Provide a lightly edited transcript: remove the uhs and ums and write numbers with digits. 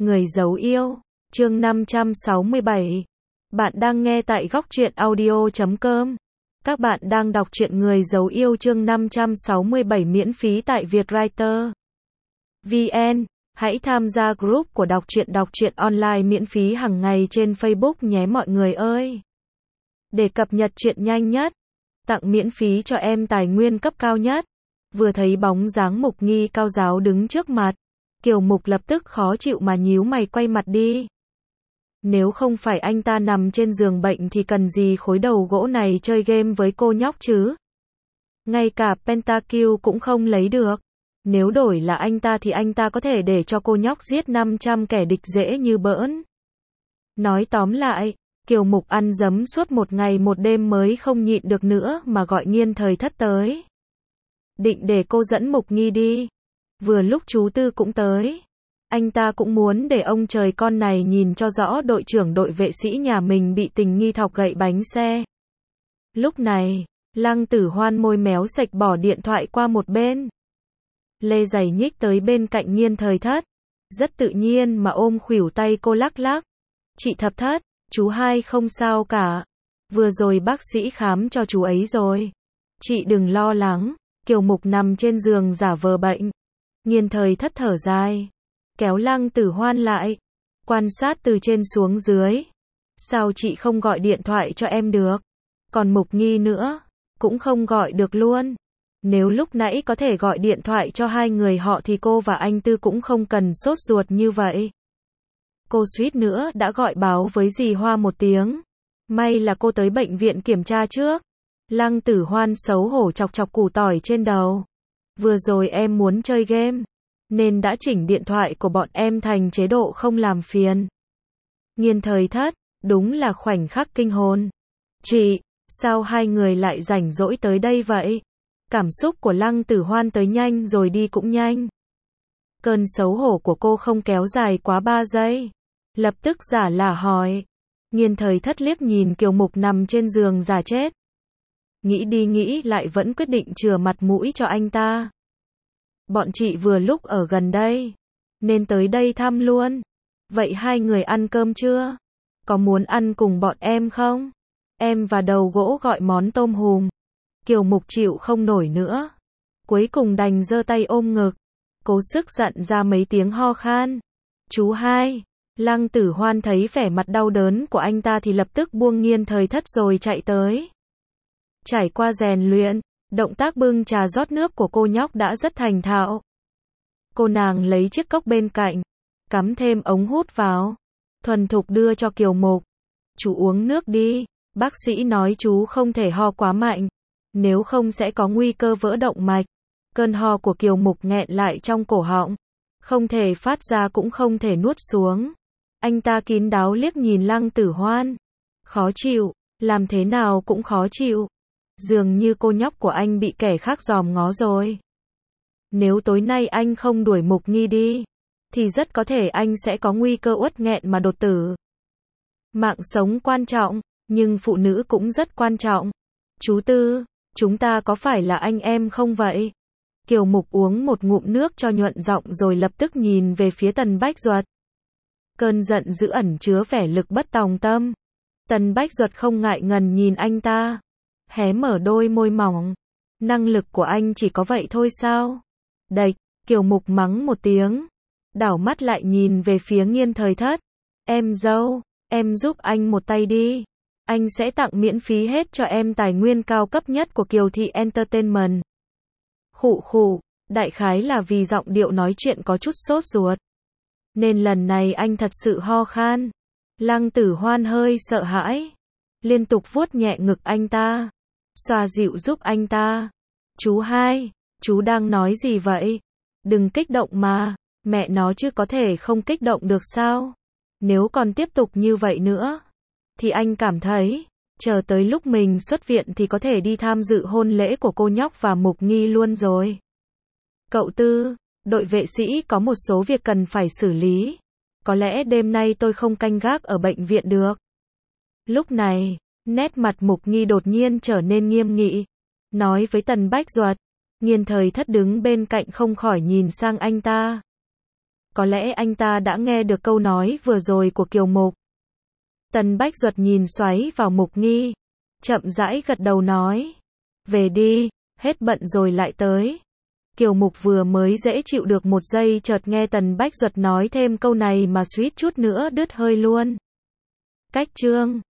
Người giấu yêu, chương 567. Bạn đang nghe tại góc truyện audio.com. Các bạn đang đọc truyện Người giấu yêu chương 567 miễn phí tại Vietwriter VN. Hãy tham gia group của đọc truyện online miễn phí hàng ngày trên Facebook nhé mọi người ơi. Để cập nhật truyện nhanh nhất, tặng miễn phí cho em tài nguyên cấp cao nhất. Vừa thấy bóng dáng Mục Nghi cao giáo đứng trước mặt, Kiều Mục lập tức khó chịu mà nhíu mày quay mặt đi. Nếu không phải anh ta nằm trên giường bệnh thì cần gì khối đầu gỗ này chơi game với cô nhóc chứ? Ngay cả Pentakill cũng không lấy được. Nếu đổi là anh ta thì anh ta có thể để cho cô nhóc giết 500 kẻ địch dễ như bỡn. Nói tóm lại, Kiều Mục ăn dấm suốt một ngày một đêm mới không nhịn được nữa mà gọi Nghiên Thời Thất tới. Định để cô dẫn Mục Nghi đi. Vừa lúc chú Tư cũng tới. Anh ta cũng muốn để ông trời con này nhìn cho rõ đội trưởng đội vệ sĩ nhà mình bị tình nghi thọc gậy bánh xe. Lúc này, Lăng Tử Hoan môi méo sạch bỏ điện thoại qua một bên. Lê giày nhích tới bên cạnh Nghiên Thời Thất. Rất tự nhiên mà ôm khuỷu tay cô lắc lắc. Chị Thập Thất, chú hai không sao cả. Vừa rồi bác sĩ khám cho chú ấy rồi. Chị đừng lo lắng. Kiều Mục nằm trên giường giả vờ bệnh. Nghiên Thời Thất thở dài, kéo Lăng Tử Hoan lại, quan sát từ trên xuống dưới. Sao chị không gọi điện thoại cho em được? Còn Mục Nghi nữa, cũng không gọi được luôn. Nếu lúc nãy có thể gọi điện thoại cho hai người họ thì cô và anh Tư cũng không cần sốt ruột như vậy. Cô suýt nữa đã gọi báo với dì Hoa một tiếng. May là cô tới bệnh viện kiểm tra trước. Lăng Tử Hoan xấu hổ chọc chọc củ tỏi trên đầu. Vừa rồi em muốn chơi game, nên đã chỉnh điện thoại của bọn em thành chế độ không làm phiền. Nghiên Thời Thất, đúng là khoảnh khắc kinh hồn. Chị, sao hai người lại rảnh rỗi tới đây vậy? Cảm xúc của Lăng Tử Hoan tới nhanh rồi đi cũng nhanh. Cơn xấu hổ của cô không kéo dài quá 3 giây. Lập tức giả lả hỏi. Nghiên Thời Thất liếc nhìn Kiều Mục nằm trên giường giả chết. Nghĩ đi nghĩ lại vẫn quyết định chừa mặt mũi cho anh ta. Bọn chị vừa lúc ở gần đây, nên tới đây thăm luôn. Vậy hai người ăn cơm chưa? Có muốn ăn cùng bọn em không? Em và Đầu Gỗ gọi món tôm hùm. Kiều Mục chịu không nổi nữa. Cuối cùng đành giơ tay ôm ngực, cố sức dặn ra mấy tiếng ho khan. Chú hai. Lăng Tử Hoan thấy vẻ mặt đau đớn của anh ta thì lập tức buông Nghiên Thời Thất rồi chạy tới. Trải qua rèn luyện, động tác bưng trà rót nước của cô nhóc đã rất thành thạo. Cô nàng lấy chiếc cốc bên cạnh, cắm thêm ống hút vào, thuần thục đưa cho Kiều Mục. Chú uống nước đi, bác sĩ nói chú không thể ho quá mạnh, nếu không sẽ có nguy cơ vỡ động mạch. Cơn ho của Kiều Mục nghẹn lại trong cổ họng, không thể phát ra cũng không thể nuốt xuống. Anh ta kín đáo liếc nhìn Lăng Tử Hoan. Khó chịu, làm thế nào cũng khó chịu. Dường như cô nhóc của anh bị kẻ khác dòm ngó rồi. Nếu tối nay anh không đuổi Mục Nghi đi, thì rất có thể anh sẽ có nguy cơ uất nghẹn mà đột tử. Mạng sống quan trọng, nhưng phụ nữ cũng rất quan trọng. Chú Tư, chúng ta có phải là anh em không vậy? Kiều Mục uống một ngụm nước cho nhuận giọng rồi lập tức nhìn về phía Tần Bách Duật. Cơn giận dữ ẩn chứa vẻ lực bất tòng tâm. Tần Bách Duật không ngại ngần nhìn anh ta, hé mở đôi môi mỏng. Năng lực của anh chỉ có vậy thôi sao? Đạch, Kiều Mục mắng một tiếng, đảo mắt lại nhìn về phía Nghiên Thời Thất. Em dâu, em giúp anh một tay đi. Anh sẽ tặng miễn phí hết cho em tài nguyên cao cấp nhất của Kiều Thị Entertainment. Khụ khụ, đại khái là vì giọng điệu nói chuyện có chút sốt ruột, nên lần này anh thật sự ho khan. Lăng Tử Hoan hơi sợ hãi, liên tục vuốt nhẹ ngực anh ta, xoa dịu giúp anh ta. Chú hai, chú đang nói gì vậy? Đừng kích động mà, mẹ nó chứ có thể không kích động được sao? Nếu còn tiếp tục như vậy nữa, thì anh cảm thấy, chờ tới lúc mình xuất viện thì có thể đi tham dự hôn lễ của cô nhóc và Mục Nghi luôn rồi. Cậu Tư, đội vệ sĩ có một số việc cần phải xử lý. Có lẽ đêm nay tôi không canh gác ở bệnh viện được. Lúc này, nét mặt Mục Nghi đột nhiên trở nên nghiêm nghị, nói với Tần Bách Duật. Nghiên Thời Thất đứng bên cạnh không khỏi nhìn sang anh ta. Có lẽ anh ta đã nghe được câu nói vừa rồi của Kiều Mục. Tần Bách Duật nhìn xoáy vào Mục Nghi, chậm rãi gật đầu nói. Về đi, hết bận rồi lại tới. Kiều Mục vừa mới dễ chịu được một giây chợt nghe Tần Bách Duật nói thêm câu này mà suýt chút nữa đứt hơi luôn. Cách chương